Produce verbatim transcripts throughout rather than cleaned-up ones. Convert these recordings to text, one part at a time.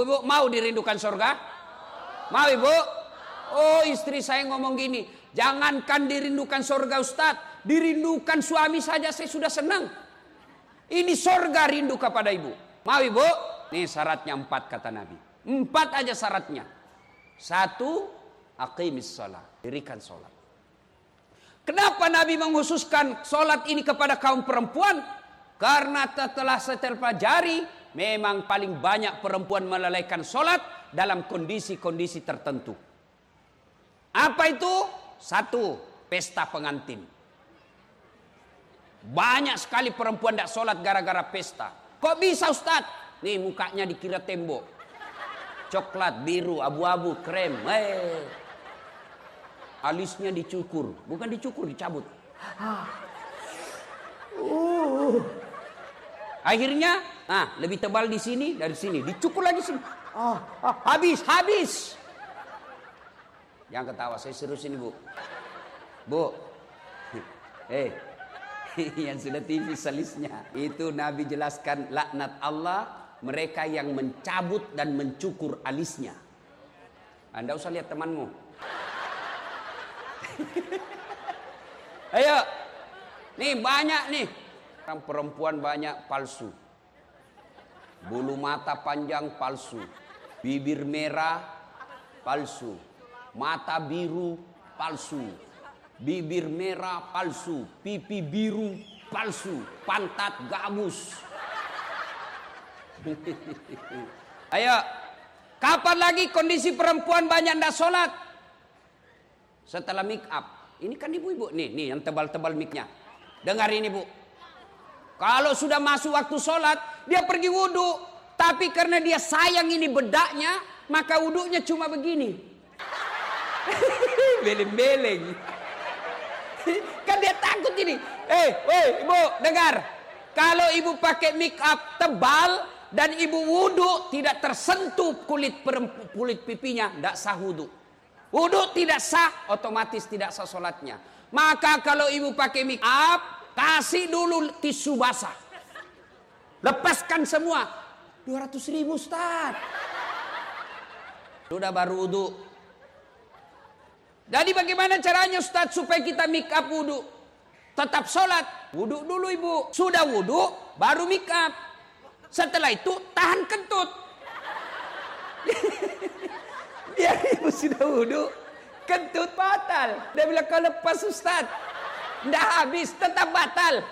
Ibu-ibu mau dirindukan surga? Mau ibu? Oh, istri saya ngomong gini, jangankan dirindukan surga Ustadz, dirindukan suami saja saya sudah senang. Ini surga rindu kepada ibu. Mau ibu? Nih syaratnya empat kata Nabi. Empat aja syaratnya. Satu, aqimis sholat, dirikan sholat. Kenapa Nabi mengkhususkan sholat ini kepada kaum perempuan? Karena setelah saya pelajari, memang paling banyak perempuan melalaikan sholat dalam kondisi-kondisi tertentu. Apa itu? Satu, pesta pengantin. Banyak sekali perempuan tidak sholat gara-gara pesta. Kok bisa Ustadz? Nih mukanya dikira tembok. Coklat, biru, abu-abu, krem. Eh. Alisnya dicukur. Bukan dicukur, dicabut. Uh. Akhirnya, nah lebih tebal di sini dari sini. Dicukur lagi sini. Oh, oh, habis, habis. Yang ketawa, saya serius ini bu. Bu. Eh. Yang sudah T V salisnya. Itu Nabi jelaskan laknat Allah mereka yang mencabut dan mencukur alisnya. Anda usah lihat temanmu. Ayo. Nih banyak nih. Orang perempuan banyak palsu. Bulu mata panjang palsu. Bibir merah palsu. Mata biru palsu. Bibir merah palsu. Pipi biru palsu. Pantat gabus. Ayo. Kapan lagi kondisi perempuan banyak ndak sholat? Setelah make up. Ini kan ibu-ibu. Nih, nih yang tebal-tebal mic-nya. Dengar ini bu. Kalau sudah masuk waktu sholat, dia pergi wudhu. Tapi karena dia sayang ini bedaknya, maka wudhunya cuma begini. Beleng-beleng. Kan dia takut ini. Eh, woi ibu, dengar. Kalau ibu pakai make up tebal dan ibu wudhu tidak tersentuh kulit kulit pipinya, tidak sah wudhu. Wudhu tidak sah, otomatis tidak sah sholatnya. Maka kalau ibu pakai make up, kasih dulu tisu basah. Lepaskan semua. dua ratus ribu Ustaz. Sudah baru wudhu. Jadi bagaimana caranya Ustaz supaya kita make up wudhu? Tetap sholat. Wudhu dulu ibu. Sudah wudhu, baru make up. Setelah itu tahan kentut. Biar ibu sudah wudhu, kentut batal. Dia bilang kalau lepas Ustaz, tidak habis, tetap batal.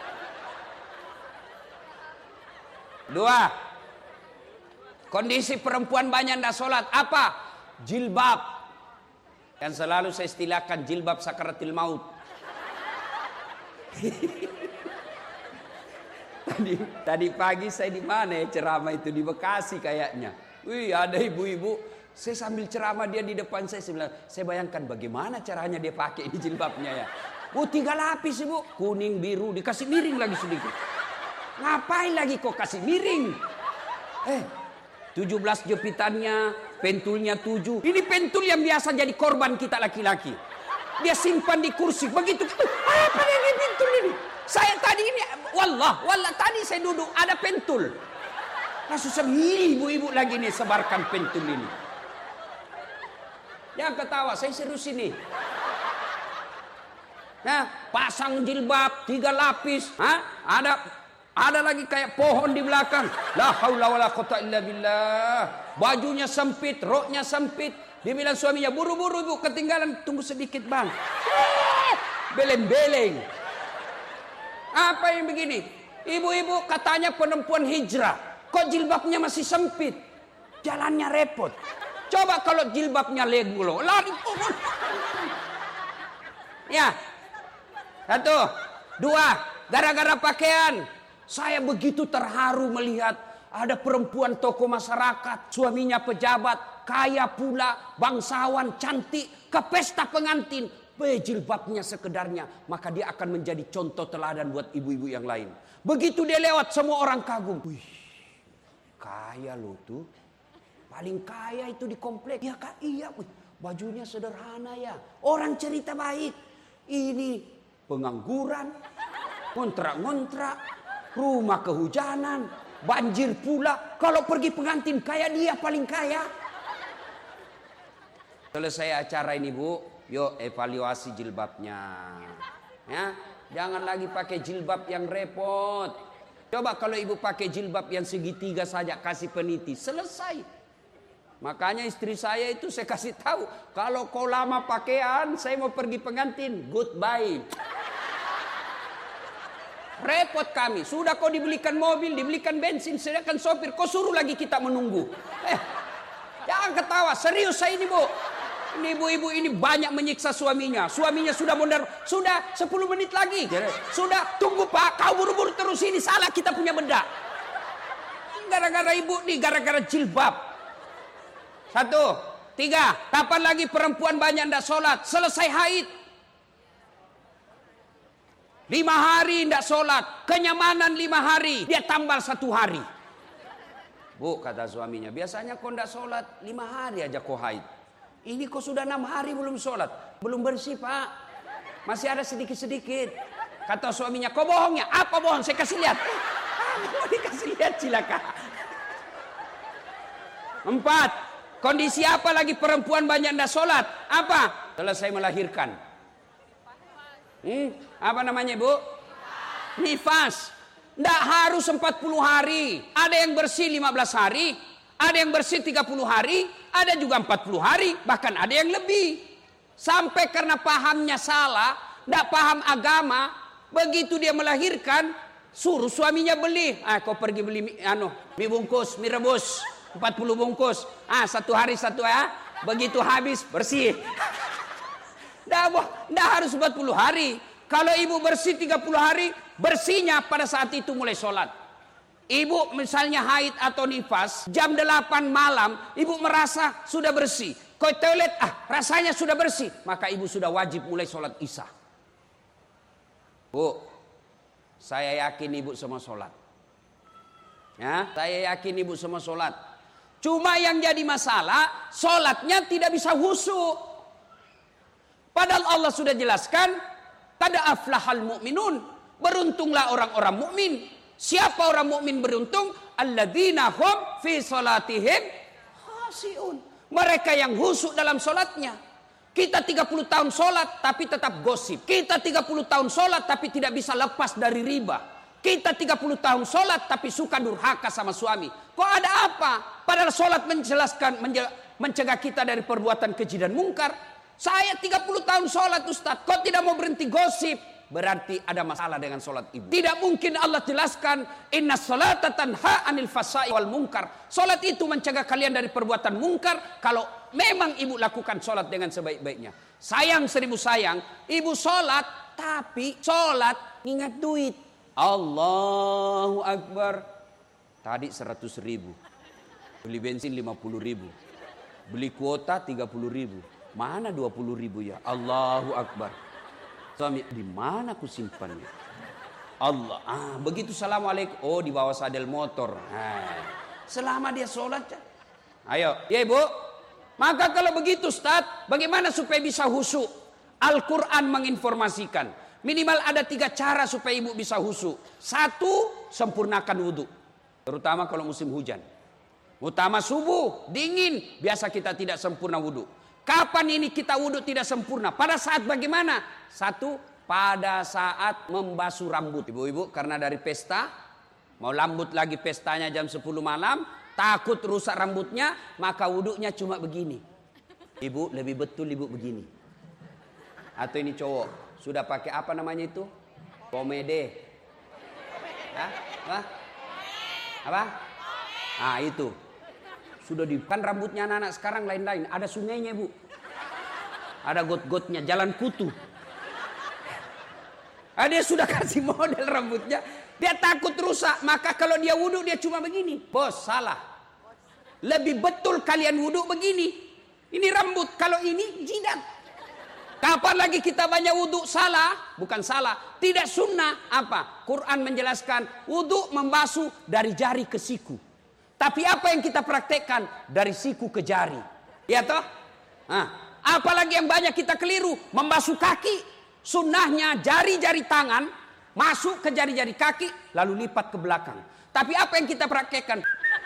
Dua, kondisi perempuan banyak tidak sholat. Apa? Jilbab. Yang selalu saya istilahkan jilbab sakaratil maut. tadi, tadi pagi saya di mana ya ceramah itu? Di Bekasi kayaknya. Wih ada ibu-ibu. Saya sambil ceramah dia di depan saya. Saya bilang, saya bayangkan bagaimana caranya dia pakai ini jilbabnya ya. Oh tiga lapis ibu. Kuning, biru, dikasih miring lagi sedikit. Ngapain lagi kok kasih miring? Eh, tujuh belas jepitannya, pentulnya tujuh. Ini pentul yang biasa jadi korban kita laki-laki. Dia simpan di kursi. Begitu, apa ini pentul ini? Saya tadi ini, wallah, wallah tadi saya duduk, ada pentul. Langsung semiri ibu-ibu lagi nih sebarkan pentul ini. Yang ketawa, saya serius ini. Nah, pasang jilbab, tiga lapis. Hah? Ada ada lagi kayak pohon di belakang. La haula wala quwata illa billah. Bajunya sempit, roknya sempit. Dia bilang suaminya, buru-buru ibu, ketinggalan, tunggu sedikit bang. Beleng-beleng. Apa yang begini? Ibu-ibu katanya perempuan hijrah. Kok jilbabnya masih sempit? Jalannya repot. Coba kalau jilbabnya legulo. Lari. Ya. Satu. Dua. Gara-gara pakaian. Saya begitu terharu melihat ada perempuan tokoh masyarakat. Suaminya pejabat. Kaya pula. Bangsawan. Cantik. Ke pesta pengantin. Jilbabnya sekedarnya. Maka dia akan menjadi contoh teladan buat ibu-ibu yang lain. Begitu dia lewat semua orang kagum. Wih. Kaya lo tuh. Paling kaya itu di komplek. Ya kak, iya. Bajunya sederhana ya. Orang cerita baik. Ini pengangguran. Ngontrak-ngontrak. Rumah kehujanan. banjir pula. Kalau pergi pengantin kayak dia paling kaya. Selesai acara ini Bu, yuk evaluasi jilbabnya. Ya, jangan lagi pakai jilbab yang repot. Coba kalau ibu pakai jilbab yang segitiga saja, kasih peniti, selesai. Makanya istri saya itu saya kasih tahu, kalau kau lama pakaian, saya mau pergi pengantin, goodbye. Repot kami, sudah kau dibelikan mobil, dibelikan bensin, sedangkan sopir, kau suruh lagi kita menunggu. Eh, jangan ketawa, serius saya ini Bu. Ini ibu-ibu ini banyak menyiksa suaminya. Suaminya sudah mondar, sudah sepuluh menit lagi. Sudah, tunggu Pak, kau buru-buru terus ini, salah kita punya benda. Gara-gara ibu nih, gara-gara jilbab. Satu, tiga, kapan lagi perempuan banyak ndak sholat? Selesai haid. Lima hari ndak sholat, kenyamanan lima hari, dia tambal satu hari. Bu, kata suaminya, biasanya kau ndak sholat, lima hari aja kau haid. Ini kok sudah enam hari belum sholat. Belum bersih Pak. Masih ada sedikit-sedikit. Kata suaminya, kau bohong ya? Apa bohong? Saya kasih lihat. Mau dikasih lihat silakan. Empat. Kondisi apa lagi perempuan banyak ndak sholat? Apa? Selesai melahirkan. Hmm? Apa namanya Bu? Nifas. Ndak harus empat puluh hari. Ada yang bersih lima belas hari. Ada yang bersih tiga puluh hari, ada juga empat puluh hari, bahkan ada yang lebih. Sampai karena pahamnya salah, tidak paham agama, begitu dia melahirkan, suruh suaminya beli. Ah, kau pergi beli mie, anu, mie bungkus, mie rebus, empat puluh bungkus. Ah, satu hari satu ya. Begitu habis, bersih. Tidak harus empat puluh hari. Kalau ibu bersih tiga puluh hari, bersihnya pada saat itu mulai sholat. Ibu misalnya haid atau nifas, jam delapan malam, ibu merasa sudah bersih. Ke toilet, ah rasanya sudah bersih. Maka ibu sudah wajib mulai sholat isya. Bu, saya yakin ibu semua sholat. Ya, saya yakin ibu semua sholat. Cuma yang jadi masalah, sholatnya tidak bisa khusyuk. Padahal Allah sudah jelaskan, qad aflahal mu'minun. Beruntunglah orang-orang mukmin. Siapa orang mukmin beruntung? Alladzina hum fi salatihim khashi'un. Mereka yang khusyuk dalam salatnya. Kita tiga puluh tahun salat tapi tetap gosip. Kita tiga puluh tahun salat tapi tidak bisa lepas dari riba. Kita tiga puluh tahun salat tapi suka durhaka sama suami. Kok ada apa? Padahal salat menjelaskan mencegah kita dari perbuatan keji dan mungkar. Saya tiga puluh tahun salat Ustaz, kok tidak mau berhenti gosip? Berarti ada masalah dengan sholat ibu. Tidak mungkin Allah jelaskan inna sholata tanha anil fasai wal munkar. Sholat itu mencegah kalian dari perbuatan mungkar. Kalau memang ibu lakukan sholat dengan sebaik-baiknya. Sayang seribu sayang, ibu sholat tapi sholat ingat duit. Allahu Akbar. Tadi seratus ribu, beli bensin lima puluh ribu, beli kuota tiga puluh ribu. Mana dua puluh ribu ya? Allahu Akbar. Suami, di mana aku simpannya? Allah, ah begitu assalamualaikum, oh di bawah sadel motor. Nah, selama dia sholat, ayo, ya ibu. Maka kalau begitu Ustaz, bagaimana supaya bisa khusyuk? Al-Quran menginformasikan, minimal ada tiga cara supaya ibu bisa khusyuk. Satu, sempurnakan wudhu, terutama kalau musim hujan. Utama subuh, dingin, biasa kita tidak sempurna wudhu. Kapan ini kita wudhu tidak sempurna? Pada saat bagaimana? Satu, pada saat membasuh rambut. Ibu-ibu karena dari pesta, mau lambut lagi pestanya jam sepuluh malam, takut rusak rambutnya, maka wudhunya cuma begini. Ibu lebih betul ibu begini. Atau ini cowok, sudah pakai apa namanya itu? Pomade. Hah? Apa? Apa? Ah itu. Sudah di kan rambutnya anak-anak sekarang lain-lain. Ada sungainya bu. Ada got-gotnya, jalan kutu. Ah, dia sudah kasih model rambutnya. Dia takut rusak. Maka kalau dia wudhu dia cuma begini. Bos salah. Lebih betul kalian wudhu begini. Ini rambut. Kalau ini jidat. Kapan lagi kita banyak wudhu? Salah. Bukan salah. Tidak sunnah. Apa? Quran menjelaskan. Wudhu membasuh dari jari ke siku. Tapi apa yang kita praktekkan? Dari siku ke jari. Ya toh? Nah, apalagi yang banyak kita keliru. Membasuh kaki. Sunnahnya jari-jari tangan. Masuk ke jari-jari kaki. Lalu lipat ke belakang. Tapi apa yang kita praktekkan?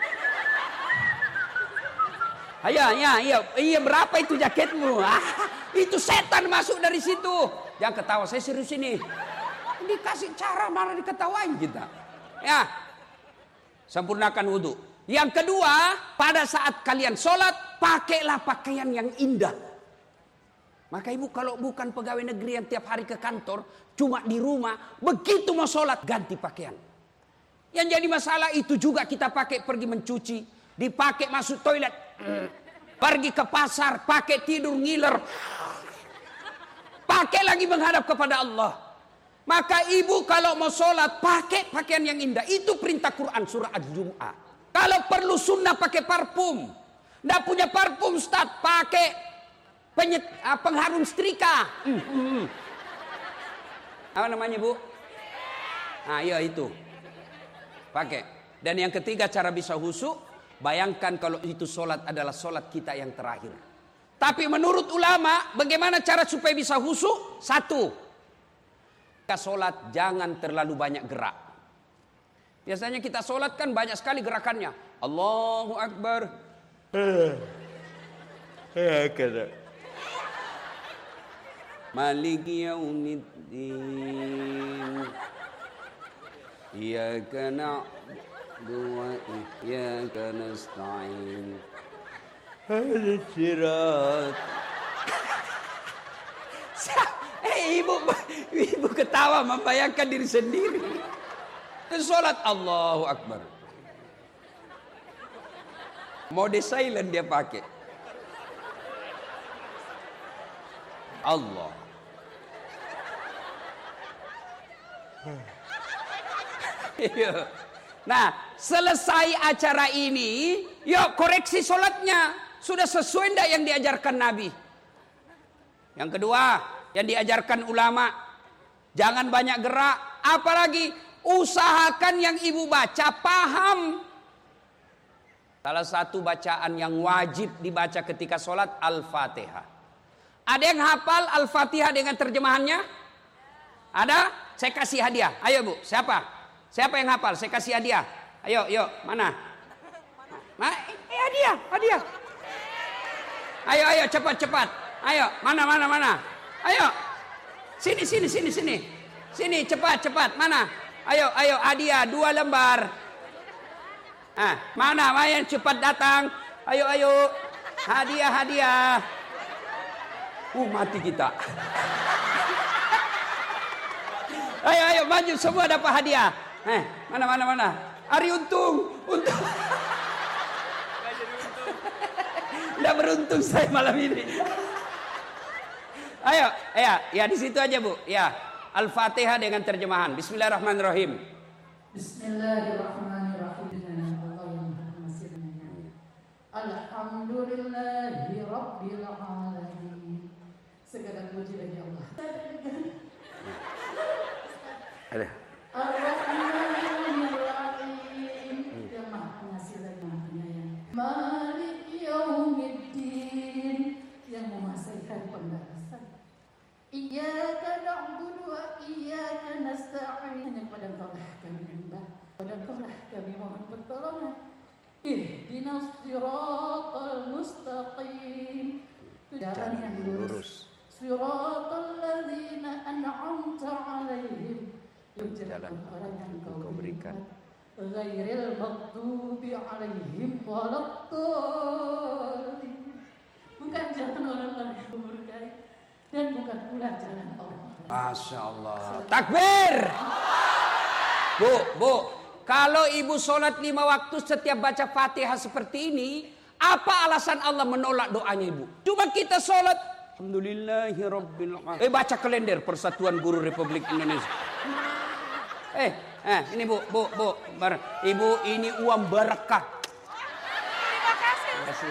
Iya, iya, iya, iya, berapa itu jaketmu? Ah, itu setan masuk dari situ. Jangan ketawa, saya serius ini. Dikasih cara malah diketawain kita. Ya, sempurnakan wudhu. Yang kedua, pada saat kalian sholat, pakailah pakaian yang indah. Maka ibu kalau bukan pegawai negeri yang tiap hari ke kantor, cuma di rumah, begitu mau sholat, ganti pakaian. Yang jadi masalah itu juga kita pakai pergi mencuci, dipakai masuk toilet, pergi ke pasar, pakai tidur ngiler, pakai lagi menghadap kepada Allah. Maka ibu kalau mau sholat, pakai pakaian yang indah. Itu perintah Quran surah Al-Jum'ah. Kalau perlu sunnah pakai parfum. Nggak punya parfum Ustaz, pakai penyet, uh, pengharum setrika. Hmm, hmm, hmm. Apa namanya bu? Nah iya itu. Pakai. Dan yang ketiga cara bisa khusyuk. Bayangkan kalau itu sholat adalah sholat kita yang terakhir. Tapi menurut ulama, bagaimana cara supaya bisa khusyuk? Satu, kita sholat jangan terlalu banyak gerak. Biasanya kita sholat kan banyak sekali gerakannya. Allahu Akbar. Maliki yaumiddin. Iyyaka na'budu wa iyyaka nasta'in. Hadhihi sirat. Eh ibu, ibu ketawa membayangkan diri sendiri. Sholat Allahu Akbar. Mode silent dia pakai. Allah. Nah, selesai acara ini, yuk koreksi sholatnya. Sudah sesuai enggak yang diajarkan Nabi? Yang kedua, yang diajarkan ulama, jangan banyak gerak. Apalagi usahakan yang ibu baca paham. Salah satu bacaan yang wajib dibaca ketika sholat Al-Fatihah. Ada yang hafal Al-Fatihah dengan terjemahannya? Ada? Saya kasih hadiah. Ayo bu, siapa? Siapa yang hafal? Saya kasih hadiah. Ayo, yuk, mana? Nah, eh, hadiah, hadiah. Ayo, ayo, cepat, cepat. Ayo, mana, mana, mana? Ayo, sini, sini, sini, sini. Sini, cepat, cepat. Mana? Ayo, ayo, hadiah dua lembar. Ah, mana, mana yang cepat datang? Ayo, ayo, hadiah, hadiah. Uh, mati kita. Ayo, ayo, maju semua dapat hadiah. Eh, mana, mana, mana? Ari untung, untung. Nggak beruntung saya malam ini. Ayo, ya, ya di situ aja bu. Ya, Al-Fatihah dengan terjemahan. Bismillahirrahmanirrahim. Bismillahirrahmanirrahim. Alhamdulillahi Rabbil alamin. Segala puji bagi Allah. Ada. Ar-Rahmanir-Rahim. Yang Maha Pengasih lagi Maha Penyayang. Malik Yaumiddin. Yang menguasai hari pembalasan. Iyyaka na'budu wa iyyaka nasta'in. Hanya kepada Engkau lah kami menyembah, kepada Engkau lah kami mohon pertolongan. Ihdinas siratal mustaqim. Jalan yang lurus. Siratal ladzina an'amta 'alaihim. Jalan orang yang Engkau berikan. Ghairil maghdubi 'alaihim waladdallin. Bukan jalan orang-orang yang murkai dan bukan pula jalan orang. Masya Allah. Takbir. Bu, bu, kalau ibu sholat lima waktu setiap baca Fatihah seperti ini, apa alasan Allah menolak doanya ibu? Cuma kita sholat, Alhamdulillahirabbil alamin. Eh baca kalender Persatuan Guru Republik Indonesia. Eh, eh ini bu, bu, bu, bar, ibu ini uang berkah. Terima kasih.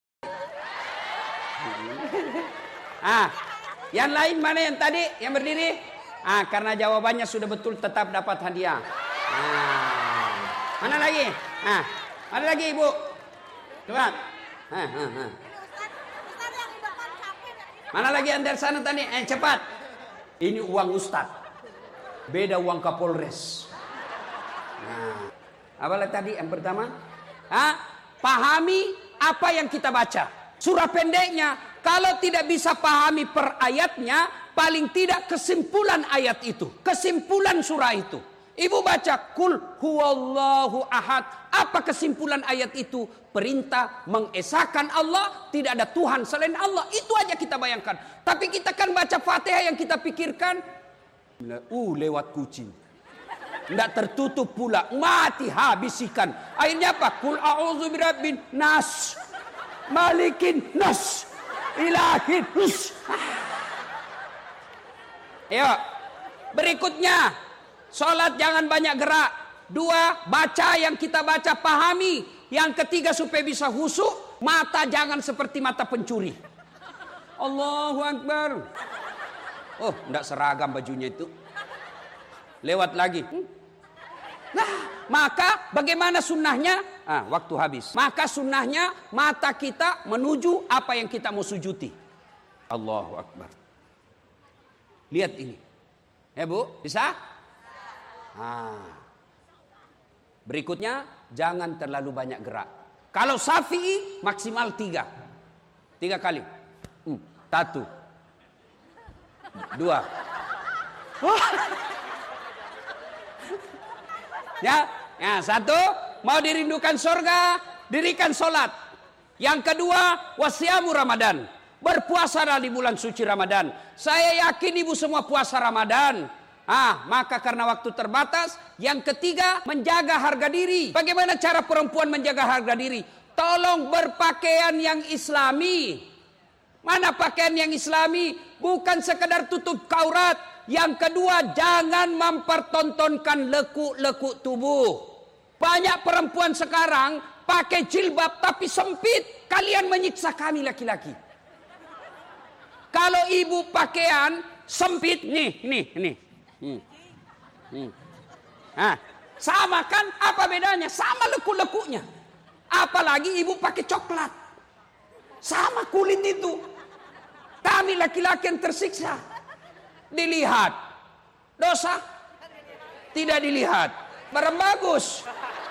Ah, yang lain mana yang tadi yang berdiri? Ah, karena jawabannya sudah betul tetap dapat hadiah. Ah, mana lagi? Ah, mana lagi ibu? Coba. Ah, ah, ah. Mana lagi yang dari sana tadi? Eh cepat. Ini uang Ustadz. Beda uang Kapolres. Nah, Apalah tadi yang pertama? Hah? Pahami apa yang kita baca. Surah pendeknya, kalau tidak bisa pahami per ayatnya, paling tidak kesimpulan ayat itu, kesimpulan surah itu. Ibu baca kul huwallahu ahad. Apa kesimpulan ayat itu? Perintah mengesahkan Allah, tidak ada Tuhan selain Allah. Itu aja kita bayangkan. Tapi kita kan baca Fatihah yang kita pikirkan, uh lewat kucing. Tidak tertutup pula, mati habis ikan. Akhirnya apa? Kul a'udzu birabbin nas, malikin nas, ilahin nas. Ayo, berikutnya, sholat jangan banyak gerak. Dua, baca yang kita baca pahami. Yang ketiga supaya bisa khusyuk, mata jangan seperti mata pencuri. Allahu Akbar. Oh, tidak seragam bajunya itu. Lewat lagi. Nah, maka bagaimana sunnahnya? Ah, waktu habis. Maka sunnahnya mata kita menuju apa yang kita mau sujudi. Allahu Akbar. Lihat ini. Ya Bu, bisa? Ah. Berikutnya, jangan terlalu banyak gerak. Kalau Syafi'i maksimal tiga. Tiga kali. Hmm, satu. Dua. Ya, ya, satu, mau dirindukan surga, dirikan sholat. Yang kedua, wasiamu Ramadan, berpuasa di bulan suci Ramadan. Saya yakin ibu semua puasa Ramadan. Ah, maka karena waktu terbatas. Yang ketiga, menjaga harga diri. Bagaimana cara perempuan menjaga harga diri? Tolong berpakaian yang islami. Mana pakaian yang islami? Bukan sekedar tutup aurat. Yang kedua, jangan mempertontonkan lekuk-lekuk tubuh. Banyak perempuan sekarang pakai jilbab tapi sempit. Kalian menyiksa kami laki-laki. Kalau ibu pakaian sempit, nih, nih, nih. Hmm. Hmm. Nah, sama kan? Apa bedanya? Sama lekuk-lekuknya. Apalagi ibu pakai coklat. Sama kulit itu. Kami laki-laki yang tersiksa. Dilihat dosa, tidak dilihat barang bagus.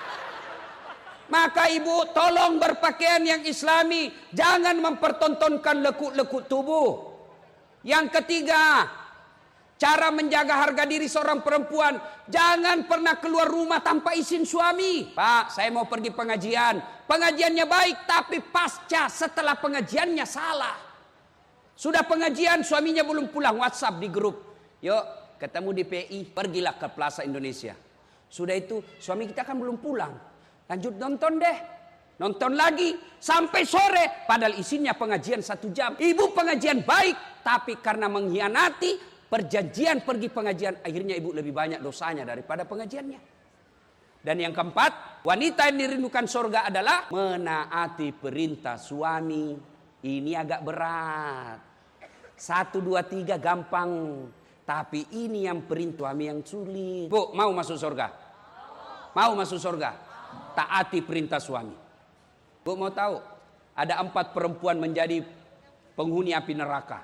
Maka ibu tolong berpakaian yang islami, jangan mempertontonkan lekuk-lekuk tubuh. Yang ketiga, cara menjaga harga diri seorang perempuan, jangan pernah keluar rumah tanpa izin suami. Pak, saya mau pergi pengajian. Pengajiannya baik, tapi pasca setelah pengajiannya salah. Sudah pengajian, suaminya belum pulang, WhatsApp di grup. Yuk, ketemu di P I, pergilah ke Plaza Indonesia. Sudah itu, suami kita kan belum pulang. Lanjut nonton deh. Nonton lagi, sampai sore. Padahal isinya pengajian satu jam. Ibu pengajian baik, tapi karena mengkhianati perjanjian pergi pengajian, akhirnya ibu lebih banyak dosanya daripada pengajiannya. Dan yang keempat, wanita yang dirindukan surga adalah menaati perintah suami. Ini agak berat. Satu, dua, tiga gampang. Tapi ini yang perintah suami yang sulit. Bu, mau masuk surga? Mau masuk surga? Taati perintah suami. Bu mau tahu? Ada empat perempuan menjadi penghuni api neraka.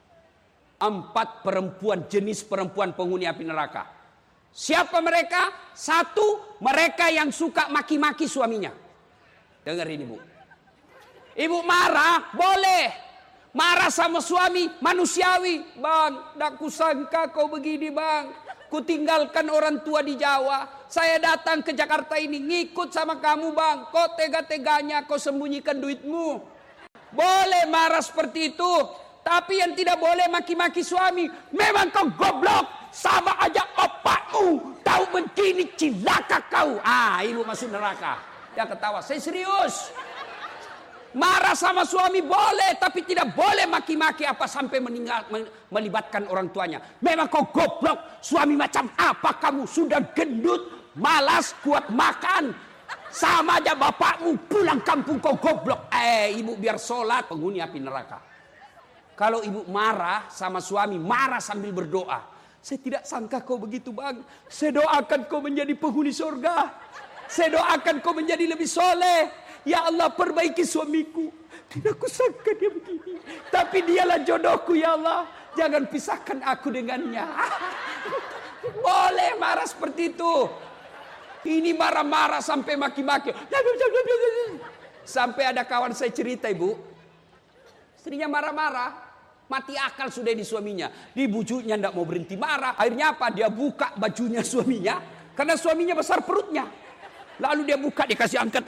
Empat perempuan, jenis perempuan penghuni api neraka. Siapa mereka? Satu, mereka yang suka maki-maki suaminya. Dengar ini Bu. Ibu marah, boleh. Marah sama suami, manusiawi. Bang, tak kusangka kau begini bang. Kutinggalkan orang tua di Jawa. Saya datang ke Jakarta ini, ngikut sama kamu bang. Kok tega-teganya kau sembunyikan duitmu. Boleh marah seperti itu. Tapi yang tidak boleh maki-maki suami. Memang kau goblok. Sama aja opakmu. Tahu begini cilaka kau. Ah, ibu masuk neraka. Dia ketawa, saya serius. Marah sama suami boleh, tapi tidak boleh maki-maki apa sampai meninggal, melibatkan orang tuanya. Memang kau goblok, suami macam apa kamu? Sudah gendut, malas, kuat makan. Sama aja bapakmu, pulang kampung kau goblok. Eh, ibu biar sholat, penghuni api neraka. Kalau ibu marah sama suami, marah sambil berdoa. Saya tidak sangka kau begitu bang. Saya doakan kau menjadi penghuni surga. Saya doakan kau menjadi lebih soleh. Ya Allah perbaiki suamiku. Tidak kusangka dia begini. Tapi dialah jodohku ya Allah. Jangan pisahkan aku dengannya. Boleh marah seperti itu. Ini marah-marah sampai maki-maki. Sampai ada kawan saya cerita, ibu, istrinya marah-marah, mati akal sudah di suaminya. Di bujuknya tidak mau berhenti marah. Akhirnya apa? Dia buka bajunya suaminya, karena suaminya besar perutnya. Lalu dia buka, dikasih angkat.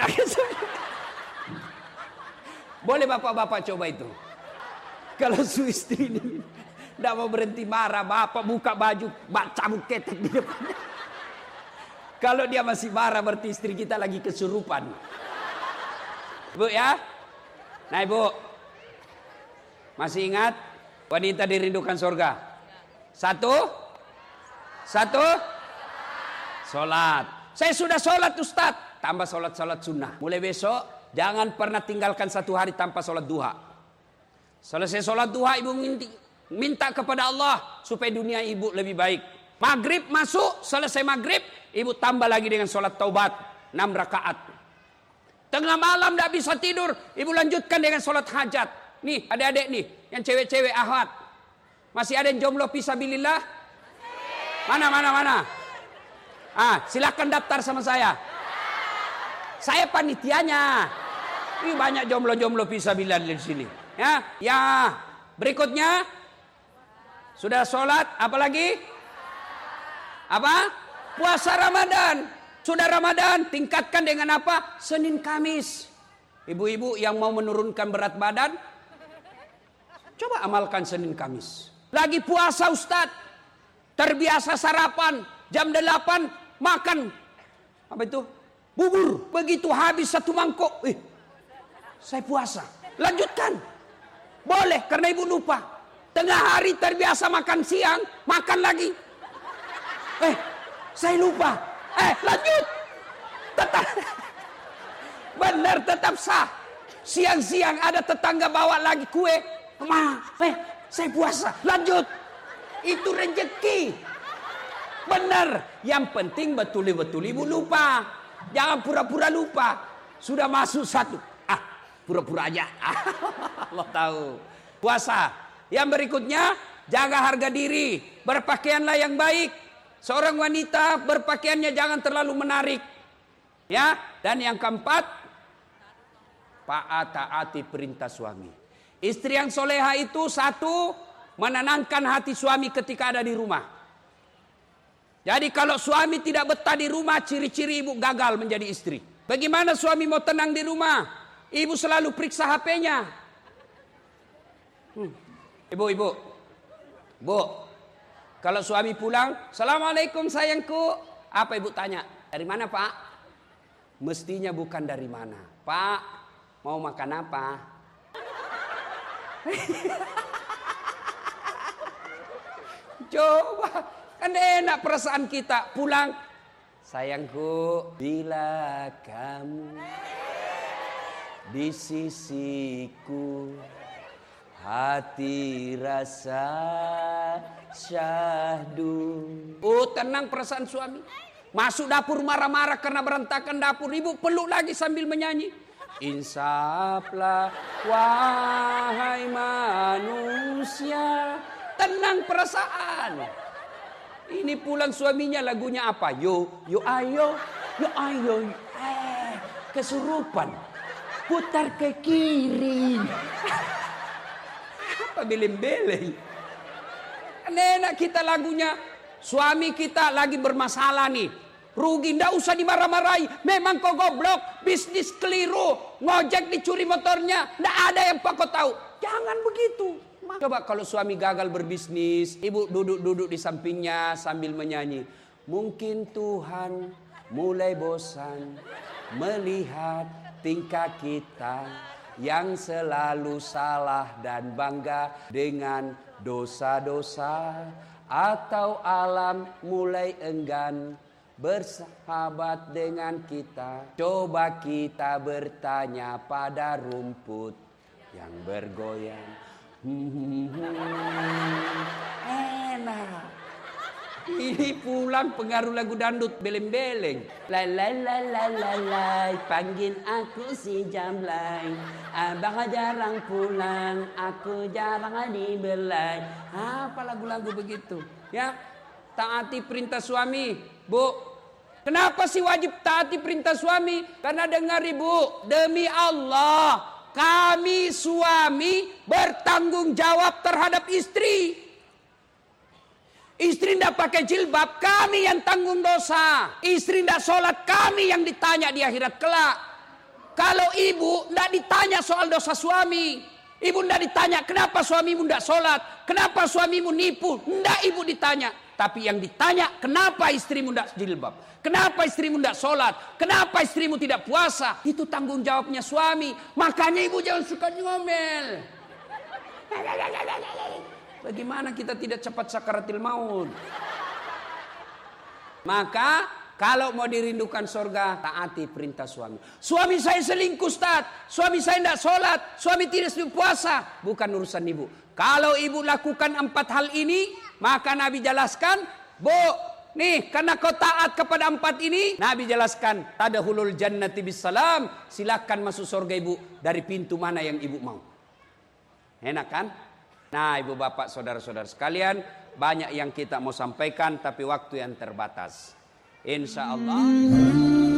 Boleh bapak-bapak coba itu. Kalau su istri ini tidak mau berhenti marah, bapak buka baju, cabut ketek di depannya. Kalau dia masih marah, berarti istri kita lagi kesurupan. Ibu ya. Nah ibu, masih ingat wanita dirindukan surga? Satu, satu, sholat. Saya sudah sholat Ustadz. Tambah sholat-sholat sunnah. Mulai besok jangan pernah tinggalkan satu hari tanpa sholat duha. Selesai sholat duha, ibu minta kepada Allah supaya dunia ibu lebih baik. Maghrib masuk, selesai maghrib, ibu tambah lagi dengan sholat taubat enam rakaat. Tengah malam tidak bisa tidur, ibu lanjutkan dengan sholat hajat. Nih adik-adik nih, yang cewek-cewek ahwat, masih ada yang jomblo fisabilillah? Mana mana mana? Ah, silakan daftar sama saya. Saya panitianya. Ini banyak jomblo-jomblo fisabilillah di sini. Ya, ya. Berikutnya sudah sholat, apa lagi? Apa? Puasa Ramadan. Sudah Ramadan, tingkatkan dengan apa? Senin Kamis. Ibu-ibu yang mau menurunkan berat badan, coba amalkan Senin Kamis. Lagi puasa Ustadz, terbiasa sarapan, jam delapan makan, apa itu? Bubur. Begitu habis satu mangkok, eh, saya puasa. Lanjutkan. Boleh, karena ibu lupa. Tengah hari terbiasa makan siang, makan lagi. Eh, saya lupa. Eh, lanjut. Tetap. Benar, tetap sah. Siang-siang ada tetangga bawa lagi kue. Ma, eh, saya puasa. Lanjut. Itu rezeki. Benar. Yang penting betul-betul ibu lupa. Jangan pura-pura lupa. Sudah masuk satu. Ah, pura-pura aja. Allah tahu. Puasa. Yang berikutnya, jaga harga diri. Berpakaianlah yang baik. Seorang wanita berpakaiannya jangan terlalu menarik. Ya, dan yang keempat, taati perintah suami. Istri yang soleha itu satu, menenangkan hati suami ketika ada di rumah. Jadi kalau suami tidak betah di rumah, ciri-ciri ibu gagal menjadi istri. Bagaimana suami mau tenang di rumah? Ibu selalu periksa H P-nya. Hmm. Ibu, ibu, bu. Kalau suami pulang, Assalamualaikum sayangku. Apa ibu tanya? Dari mana pak? Mestinya bukan dari mana. Pak, mau makan apa? Coba, kan enak perasaan kita. Pulang, sayangku, bila kamu di sisiku, hati rasa syahdu. Oh, tenang perasaan suami. Masuk dapur marah-marah karena berantakan dapur. Ibu peluk lagi sambil menyanyi. Insaflah wahai manusia. Tenang perasaan. Ini pulang suaminya lagunya apa? Yo, yo ayo, yo ayo. Eh, kesurupan. Putar ke kiri. Apa beleng-beleng? Enak kita lagunya. Suami kita lagi bermasalah nih. Rugi, ndak usah dimarah-marahi. Memang kau goblok, bisnis keliru, ngojek dicuri motornya, ndak ada yang pak kau tahu. Jangan begitu. Coba kalau suami gagal berbisnis, ibu duduk-duduk di sampingnya sambil menyanyi. Mungkin Tuhan mulai bosan melihat tingkah kita yang selalu salah dan bangga dengan dosa-dosa, atau alam mulai enggan bersahabat dengan kita. Coba kita bertanya pada rumput yang bergoyang. Hmm, enak. Ini pulang pengaruh lagu dangdut beleng-beleng. La la la la la la, panggil aku si Jamlay. Abang jarang pulang, aku jarang dibelai. Apa lagu-lagu begitu? Ya, taati perintah suami, bu. Kenapa sih wajib taati perintah suami? Karena dengar ibu, demi Allah, kami suami bertanggung jawab terhadap istri. Istri tidak pakai jilbab, kami yang tanggung dosa. Istri tidak sholat, kami yang ditanya di akhirat kelak. Kalau ibu tidak ditanya soal dosa suami. Ibu tidak ditanya kenapa suamimu tidak sholat, kenapa suamimu nipu. Tidak ibu ditanya. Tapi yang ditanya kenapa istrimu tidak jilbab, kenapa istrimu tidak sholat, kenapa istrimu tidak puasa. Itu tanggung jawabnya suami. Makanya ibu jangan suka ngomel. Bagaimana kita tidak cepat sakaratil maut? Maka kalau mau dirindukan surga, taati perintah suami. Suami saya selingkuh, Ustaz. Suami saya tidak sholat, suami tidak puasa. Bukan urusan ibu. Kalau ibu lakukan empat hal ini, maka Nabi jelaskan, Bu, nih karena kau taat kepada empat ini, Nabi jelaskan, tadkhulul jannati bisalam. Silakan masuk surga ibu dari pintu mana yang ibu mau. Enak kan? Nah, ibu bapak saudara-saudara sekalian, banyak yang kita mau sampaikan tapi waktu yang terbatas. Insya Allah.